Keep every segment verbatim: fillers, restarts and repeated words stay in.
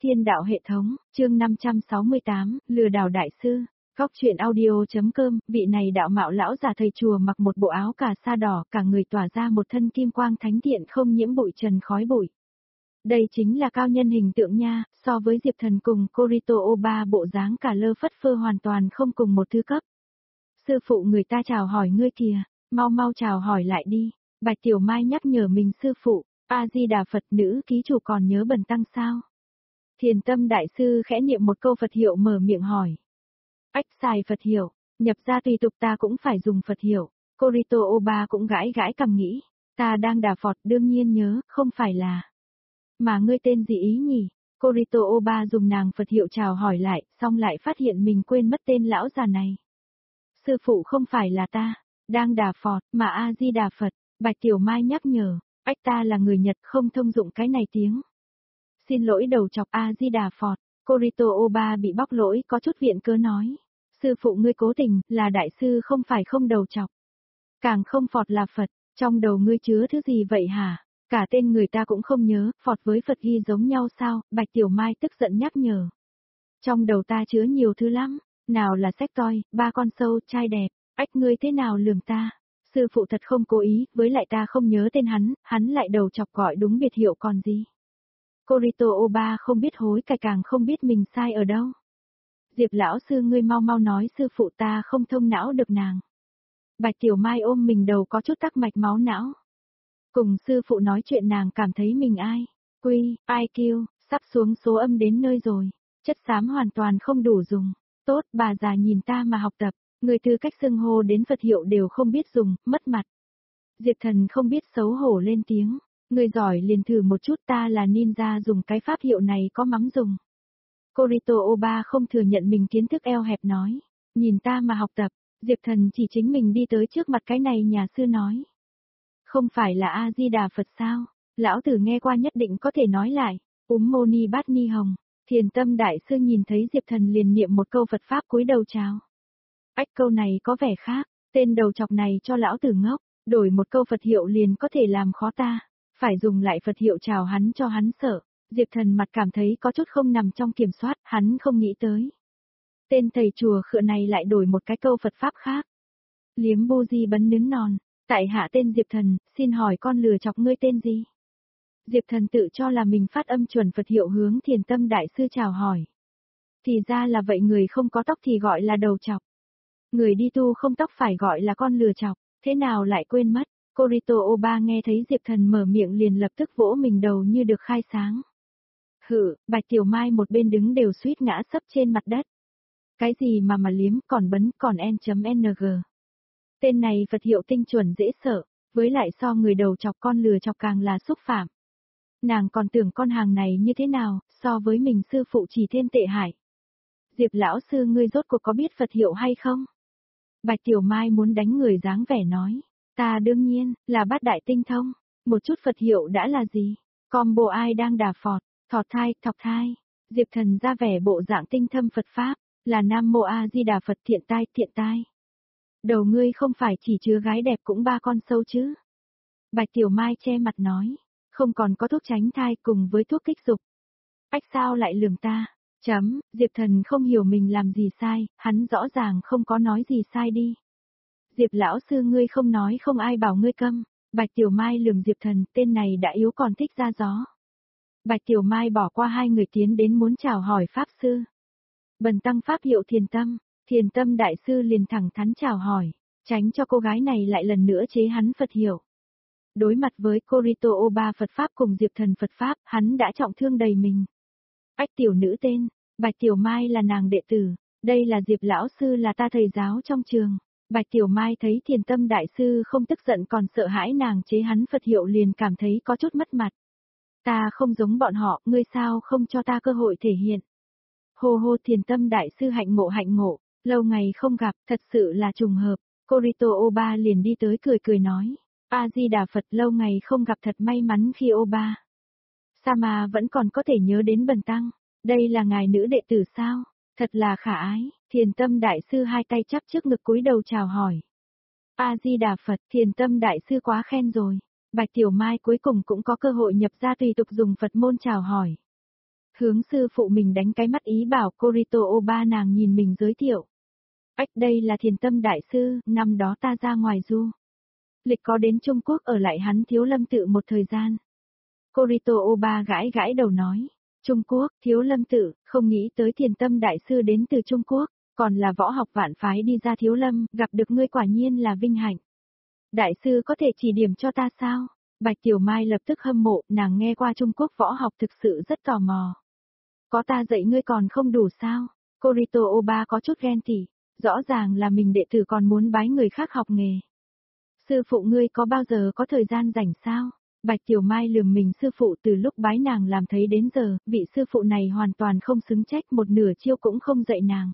Thiên đạo hệ thống, chương năm trăm sáu mươi tám, lừa đảo đại sư. Góc truyện audio.com, vị này đạo mạo lão già thầy chùa mặc một bộ áo cà sa đỏ, cả người tỏa ra một thân kim quang thánh thiện không nhiễm bụi trần khói bụi. Đây chính là cao nhân hình tượng nha, so với Diệp Thần cùng Corito Oba bộ dáng cả lơ phất phơ hoàn toàn không cùng một thứ cấp. Sư phụ người ta chào hỏi ngươi kìa, mau mau chào hỏi lại đi. Bạch Tiểu Mai nhắc nhở mình sư phụ, A-di-đà Phật, nữ ký chủ còn nhớ bần tăng sao? Thiền Tâm đại sư khẽ niệm một câu Phật hiệu mở miệng hỏi. Ách xài Phật hiệu, nhập ra tùy tục ta cũng phải dùng Phật hiệu. Corito Oba cũng gãi gãi cằm nghĩ, ta đang đà Phật đương nhiên nhớ, không phải là. Mà ngươi tên gì ý nhỉ? Corito Oba dùng nàng Phật hiệu chào hỏi lại, xong lại phát hiện mình quên mất tên lão già này. Sư phụ không phải là ta, đang đà Phật, mà A-di-đà Phật. Bạch Tiểu Mai nhắc nhở, ách ta là người Nhật không thông dụng cái này tiếng. Xin lỗi đầu chọc A-di-đà Phật. Corito Oba bị bóc lỗi có chút viện cớ nói. Sư phụ ngươi cố tình, là đại sư không phải không đầu chọc. Càng không Phật là Phật, trong đầu ngươi chứa thứ gì vậy hả? Cả tên người ta cũng không nhớ, Phật với Phật ghi giống nhau sao? Bạch Tiểu Mai tức giận nhắc nhở. Trong đầu ta chứa nhiều thứ lắm, nào là sách toi, ba con sâu, trai đẹp, ách ngươi thế nào lường ta? Sư phụ thật không cố ý, với lại ta không nhớ tên hắn, hắn lại đầu chọc gọi đúng biệt hiệu còn gì. Corito Oba không biết hối cải càng không biết mình sai ở đâu. Diệp lão sư ngươi mau mau nói sư phụ ta không thông não được nàng. Bạch Tiểu Mai ôm mình đầu có chút tắc mạch máu não. Cùng sư phụ nói chuyện nàng cảm thấy mình ai. Quy, ai kêu, sắp xuống số âm đến nơi rồi. Chất xám hoàn toàn không đủ dùng. Tốt, bà già nhìn ta mà học tập. Người tư cách xưng hô đến Phật hiệu đều không biết dùng, mất mặt. Diệp Thần không biết xấu hổ lên tiếng. Người giỏi liền thử một chút ta là ninja dùng cái pháp hiệu này có mắm dùng. Corito Oba không thừa nhận mình kiến thức eo hẹp nói. Nhìn ta mà học tập, Diệp Thần chỉ chính mình đi tới trước mặt cái này nhà sư nói. Không phải là A-di-đà Phật sao? Lão tử nghe qua nhất định có thể nói lại. Úm mô ni bát ni hồng. Thiền Tâm đại sư nhìn thấy Diệp Thần liền niệm một câu Phật pháp cúi đầu chào. Ách câu này có vẻ khác, tên đầu chọc này cho lão tử ngốc, đổi một câu Phật hiệu liền có thể làm khó ta, phải dùng lại Phật hiệu chào hắn cho hắn sợ. Diệp Thần mặt cảm thấy có chút không nằm trong kiểm soát, hắn không nghĩ tới. Tên thầy chùa khựa này lại đổi một cái câu Phật pháp khác. Liếm bu di bấn nướng non, tại hạ tên Diệp Thần, xin hỏi con lừa chọc ngươi tên gì? Diệp Thần tự cho là mình phát âm chuẩn Phật hiệu hướng Thiền Tâm đại sư chào hỏi. Thì ra là vậy, người không có tóc thì gọi là đầu chọc. Người đi tu không tóc phải gọi là con lừa chọc, thế nào lại quên mất. Corito Oba nghe thấy Diệp Thần mở miệng liền lập tức vỗ mình đầu như được khai sáng. Hự, Bạch Tiểu Mai một bên đứng đều suýt ngã sấp trên mặt đất. Cái gì mà mà liếm còn bấn còn N.Ng. Tên này Phật hiệu tinh chuẩn dễ sợ, với lại so người đầu chọc con lừa chọc càng là xúc phạm. Nàng còn tưởng con hàng này như thế nào, so với mình sư phụ chỉ thêm tệ hại. Diệp lão sư ngươi rốt cuộc có biết Phật hiệu hay không? Bạch Tiểu Mai muốn đánh người dáng vẻ nói. Ta đương nhiên, là bát đại tinh thông. Một chút Phật hiệu đã là gì? Combo ai đang đà Phật, thọt thai, thọc thai. Diệp Thần ra vẻ bộ dạng tinh thâm Phật Pháp, là Nam Mô A Di Đà Phật thiện tai, thiện tai. Đầu ngươi không phải chỉ chứa gái đẹp cũng ba con sâu chứ? Bạch Tiểu Mai che mặt nói. Không còn có thuốc tránh thai cùng với thuốc kích dục. Ách sao lại lườm ta? Chấm, Diệp Thần không hiểu mình làm gì sai, hắn rõ ràng không có nói gì sai đi. Diệp lão sư ngươi không nói không ai bảo ngươi câm. Bạch Tiểu Mai lườm Diệp Thần, tên này đã yếu còn thích ra gió. Bạch Tiểu Mai bỏ qua hai người tiến đến muốn chào hỏi Pháp Sư. Bần tăng Pháp hiệu Thiền Tâm, Thiền Tâm đại sư liền thẳng thắn chào hỏi, tránh cho cô gái này lại lần nữa chế hắn Phật hiệu. Đối mặt với Corito Oba Phật Pháp cùng Diệp Thần Phật Pháp, hắn đã trọng thương đầy mình. Ách tiểu nữ tên, Bạch Tiểu Mai là nàng đệ tử, đây là Diệp lão sư là ta thầy giáo trong trường. Bạch Tiểu Mai thấy Thiền Tâm đại sư không tức giận còn sợ hãi nàng chế hắn Phật hiệu liền cảm thấy có chút mất mặt. Ta không giống bọn họ, ngươi sao không cho ta cơ hội thể hiện. Hô hô Thiền Tâm đại sư hạnh ngộ hạnh ngộ, lâu ngày không gặp, thật sự là trùng hợp. Corito Oba liền đi tới cười cười nói. A-di-đà Phật, lâu ngày không gặp thật may mắn khi Oba. Sa mà vẫn còn có thể nhớ đến bần tăng. Đây là ngài nữ đệ tử sao? Thật là khả ái. Thiền Tâm đại sư hai tay chắp trước ngực cúi đầu chào hỏi. A-di-đà Phật, Thiền Tâm đại sư quá khen rồi. Bạch Tiểu Mai cuối cùng cũng có cơ hội nhập ra tùy tục dùng Phật môn chào hỏi. hướng sư phụ mình đánh cái mắt ý bảo Kurito Oba nàng nhìn mình giới thiệu. Ách đây là Thiền Tâm Đại Sư, năm đó ta ra ngoài du. Lịch có đến Trung Quốc ở lại hắn Thiếu Lâm Tự một thời gian. Kurito Oba gãi gãi đầu nói. Trung Quốc, Thiếu Lâm Tự, không nghĩ tới Thiền Tâm Đại Sư đến từ Trung Quốc, còn là võ học vạn phái đi ra Thiếu Lâm, gặp được ngươi quả nhiên là vinh hạnh. Đại sư có thể chỉ điểm cho ta sao? Bạch Tiểu Mai lập tức hâm mộ, nàng nghe qua Trung Quốc võ học thực sự rất tò mò. Có ta dạy ngươi còn không đủ sao? Kurito Oba có chút ghen tị, rõ ràng là mình đệ tử còn muốn bái người khác học nghề. Sư phụ ngươi có bao giờ có thời gian rảnh sao? Bạch Tiểu Mai lườm mình sư phụ từ lúc bái nàng làm thấy đến giờ, vị sư phụ này hoàn toàn không xứng trách, một nửa chiêu cũng không dạy nàng.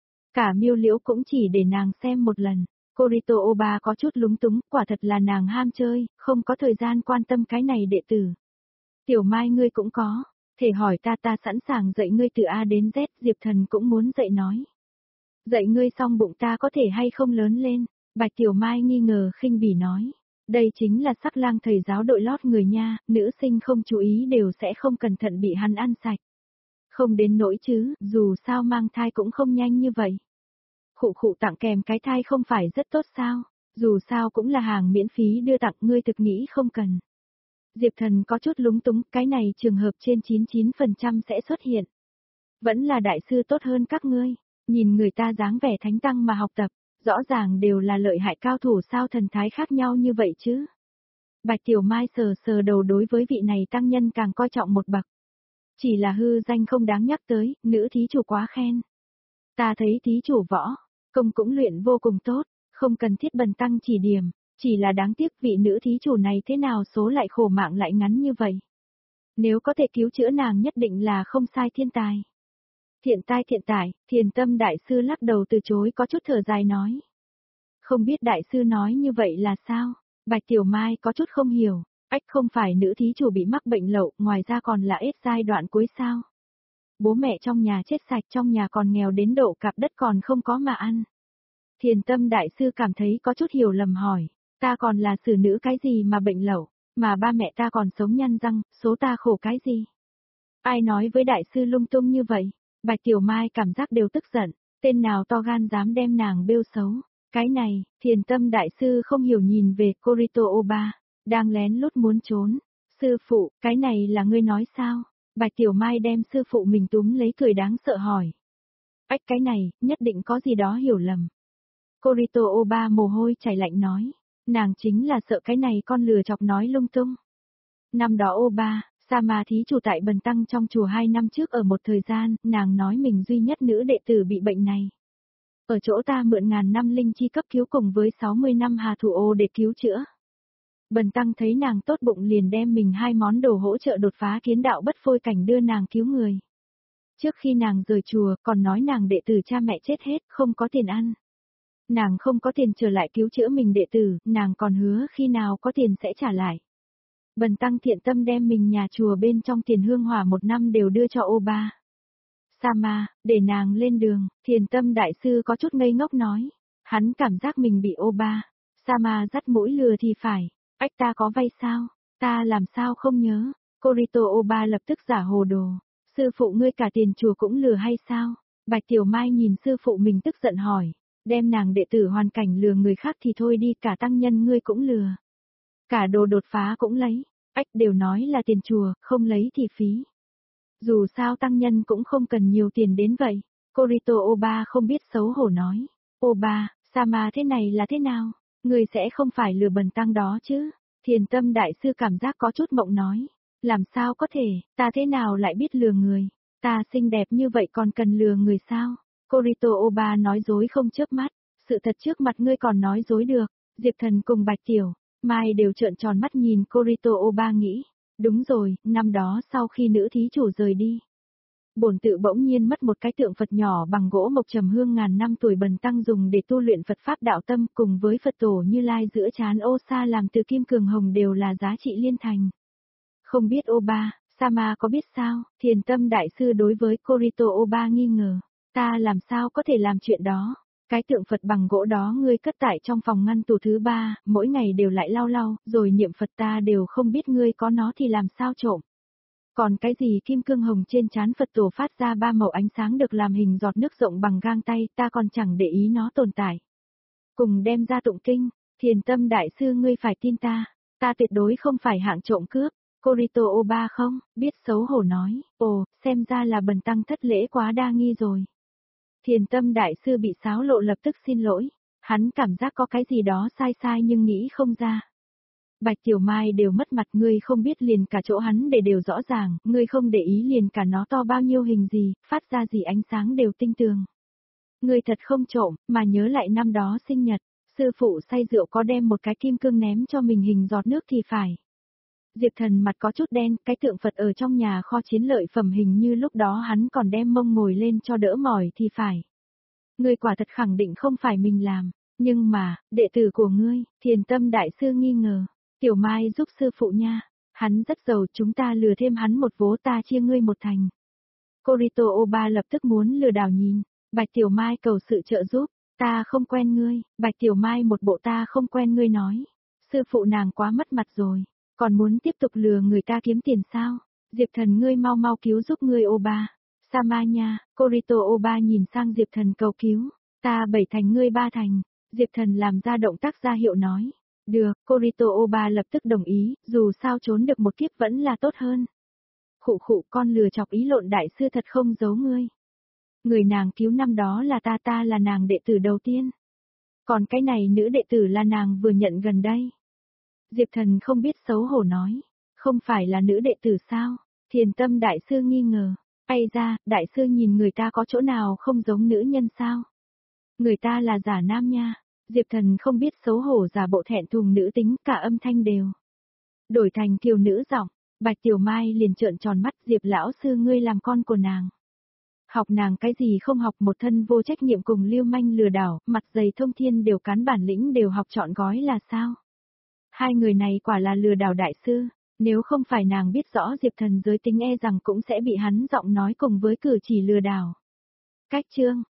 Cả Miêu Liễu cũng chỉ để nàng xem một lần. Kurito Oba có chút lúng túng, quả thật là nàng ham chơi, không có thời gian quan tâm cái này đệ tử. Tiểu Mai ngươi cũng có, thể hỏi ta ta sẵn sàng dạy ngươi từ A đến Z, Diệp Thần cũng muốn dạy nói. Dạy ngươi xong bụng ta có thể hay không lớn lên, Bạch Tiểu Mai nghi ngờ khinh bỉ nói. Đây chính là Sắc Lang thầy giáo đội lót người nha, nữ sinh không chú ý đều sẽ không cẩn thận bị hắn ăn sạch. Không đến nỗi chứ, dù sao mang thai cũng không nhanh như vậy. Khụ khụ tặng kèm cái thai không phải rất tốt sao, dù sao cũng là hàng miễn phí đưa tặng ngươi thực nghĩ không cần. Diệp Thần có chút lúng túng, cái này trường hợp trên chín mươi chín phần trăm sẽ xuất hiện. Vẫn là đại sư tốt hơn các ngươi, nhìn người ta dáng vẻ thánh tăng mà học tập, rõ ràng đều là lợi hại cao thủ sao thần thái khác nhau như vậy chứ. Bạch Tiểu Mai sờ sờ đầu đối với vị này tăng nhân càng coi trọng một bậc. Chỉ là hư danh không đáng nhắc tới, nữ thí chủ quá khen. Ta thấy thí chủ võ, công cũng luyện vô cùng tốt, không cần thiết bần tăng chỉ điểm, chỉ là đáng tiếc vị nữ thí chủ này thế nào số lại khổ mạng lại ngắn như vậy. Nếu có thể cứu chữa nàng nhất định là không sai thiên tài. Thiện tai thiện tài, Thiền Tâm Đại Sư lắc đầu từ chối có chút thở dài nói. Không biết Đại Sư nói như vậy là sao? Bạch Tiểu Mai có chút không hiểu, ách không phải nữ thí chủ bị mắc bệnh lậu, ngoài ra còn là ết giai đoạn cuối sao? Bố mẹ trong nhà chết sạch, trong nhà còn nghèo đến độ cặp đất còn không có mà ăn. Thiền Tâm Đại Sư cảm thấy có chút hiểu lầm hỏi, ta còn là xử nữ cái gì mà bệnh lậu, mà ba mẹ ta còn sống nhăn răng, số ta khổ cái gì? Ai nói với Đại Sư lung tung như vậy? Bạch Tiểu Mai cảm giác đều tức giận, tên nào to gan dám đem nàng bêu xấu. Cái này, Thiền Tâm Đại Sư không hiểu nhìn về Kurito Oba, đang lén lút muốn trốn. Sư phụ, cái này là ngươi nói sao? Bạch Tiểu Mai đem sư phụ mình túm lấy cười đáng sợ hỏi. Ách cái này, nhất định có gì đó hiểu lầm. Kurito Oba mồ hôi chảy lạnh nói, nàng chính là sợ cái này con lừa chọc nói lung tung. Năm đó Oba, Sama thí chủ tại Bần Tăng trong chùa hai năm trước ở một thời gian, nàng nói mình duy nhất nữ đệ tử bị bệnh này. Ở chỗ ta mượn ngàn năm linh chi cấp cứu cùng với sáu mươi năm hà thủ ô để cứu chữa. Bần Tăng thấy nàng tốt bụng liền đem mình hai món đồ hỗ trợ đột phá kiến đạo bất phôi cảnh đưa nàng cứu người. Trước khi nàng rời chùa còn nói nàng đệ tử cha mẹ chết hết, không có tiền ăn. Nàng không có tiền trở lại cứu chữa mình đệ tử, nàng còn hứa khi nào có tiền sẽ trả lại. Bần Tăng thiện tâm đem mình nhà chùa bên trong tiền hương hỏa một năm đều đưa cho Oba. Sama, để nàng lên đường, Thiền Tâm Đại Sư có chút ngây ngốc nói. Hắn cảm giác mình bị Oba. Sama dắt mũi lừa thì phải, ách ta có vay sao, ta làm sao không nhớ. Kurito Oba lập tức giả hồ đồ. Sư phụ ngươi cả tiền chùa cũng lừa hay sao? Bạch Tiểu Mai nhìn sư phụ mình tức giận hỏi. Đem nàng đệ tử hoàn cảnh lừa người khác thì thôi đi, cả tăng nhân ngươi cũng lừa. Cả đồ đột phá cũng lấy, ách đều nói là tiền chùa, không lấy thì phí. Dù sao tăng nhân cũng không cần nhiều tiền đến vậy. Kurito Oba không biết xấu hổ nói. Oba, Sama thế này là thế nào? Người sẽ không phải lừa Bần Tăng đó chứ? Thiền Tâm Đại Sư cảm giác có chút mộng nói. Làm sao có thể, ta thế nào lại biết lừa người? Ta xinh đẹp như vậy còn cần lừa người sao? Kurito Oba nói dối không chớp mắt. Sự thật trước mặt ngươi còn nói dối được. Diệp Thần cùng Bạch Tiểu Mai đều trợn tròn mắt nhìn Kurito Oba nghĩ. Đúng rồi, năm đó sau khi nữ thí chủ rời đi. Bổn tự bỗng nhiên mất một cái tượng Phật nhỏ bằng gỗ mộc trầm hương ngàn năm tuổi Bần Tăng dùng để tu luyện Phật Pháp đạo tâm cùng với Phật tổ Như Lai giữa trán ô sa làm từ kim cường hồng đều là giá trị liên thành. Không biết Oba, Sama có biết sao? Thiền Tâm Đại Sư đối với Kurito Oba nghi ngờ. Ta làm sao có thể làm chuyện đó? Cái tượng Phật bằng gỗ đó ngươi cất tại trong phòng ngăn tủ thứ ba, mỗi ngày đều lại lau lau, rồi niệm Phật ta đều không biết ngươi có nó thì làm sao trộm. Còn cái gì kim cương hồng trên trán Phật tổ phát ra ba màu ánh sáng được làm hình giọt nước rộng bằng gang tay, ta còn chẳng để ý nó tồn tại. Cùng đem ra tụng kinh, Thiền Tâm Đại Sư ngươi phải tin ta, ta tuyệt đối không phải hạng trộm cướp. Corito Oba không, biết xấu hổ nói, ồ, xem ra là bần tăng thất lễ quá đa nghi rồi. Thiền Tâm Đại Sư bị xáo lộ lập tức xin lỗi, hắn cảm giác có cái gì đó sai sai nhưng nghĩ không ra. Bạch Tiểu Mai đều mất mặt, ngươi không biết liền cả chỗ hắn để đều rõ ràng, ngươi không để ý liền cả nó to bao nhiêu hình gì, phát ra gì ánh sáng đều tinh tường. Ngươi thật không trộm, mà nhớ lại năm đó sinh nhật, sư phụ say rượu có đem một cái kim cương ném cho mình hình giọt nước thì phải. Diệp Thần mặt có chút đen, cái tượng Phật ở trong nhà kho chiến lợi phẩm hình như lúc đó hắn còn đem mông ngồi lên cho đỡ mỏi thì phải. Ngươi quả thật khẳng định không phải mình làm, nhưng mà, đệ tử của ngươi, Thiền Tâm Đại Sư nghi ngờ. Tiểu Mai giúp sư phụ nha, hắn rất giàu, chúng ta lừa thêm hắn một vố, ta chia ngươi một thành. Corito Oba lập tức muốn lừa đảo nhìn, Bạch Tiểu Mai cầu sự trợ giúp, ta không quen ngươi, Bạch Tiểu Mai một bộ ta không quen ngươi nói. Sư phụ nàng quá mất mặt rồi, còn muốn tiếp tục lừa người ta kiếm tiền sao? Diệp Thần ngươi mau mau cứu giúp ngươi Oba. Sama nha, Corito Oba nhìn sang Diệp Thần cầu cứu, ta bảy thành ngươi ba thành. Diệp Thần làm ra động tác ra hiệu nói. Được, Corito Oba lập tức đồng ý, dù sao trốn được một kiếp vẫn là tốt hơn. Khụ khụ, con lừa chọc ý lộn, đại sư thật không giấu ngươi. Người nàng cứu năm đó là ta, ta là nàng đệ tử đầu tiên. Còn cái này nữ đệ tử là nàng vừa nhận gần đây. Diệp Thần không biết xấu hổ nói, không phải là nữ đệ tử sao? Thiền Tâm Đại Sư nghi ngờ, ai ra, đại sư nhìn người ta có chỗ nào không giống nữ nhân sao? Người ta là giả nam nha. Diệp Thần không biết xấu hổ giả bộ thẹn thùng nữ tính, cả âm thanh đều đổi thành kiều nữ giọng. Bạch Tiểu Mai liền trợn tròn mắt, Diệp lão sư ngươi làm con của nàng. Học nàng cái gì không học, một thân vô trách nhiệm cùng lưu manh lừa đảo, mặt dày thông thiên đều cán bản lĩnh đều học trọn gói là sao? Hai người này quả là lừa đảo đại sư, nếu không phải nàng biết rõ Diệp Thần giới tính e rằng cũng sẽ bị hắn giọng nói cùng với cử chỉ lừa đảo. Cách chương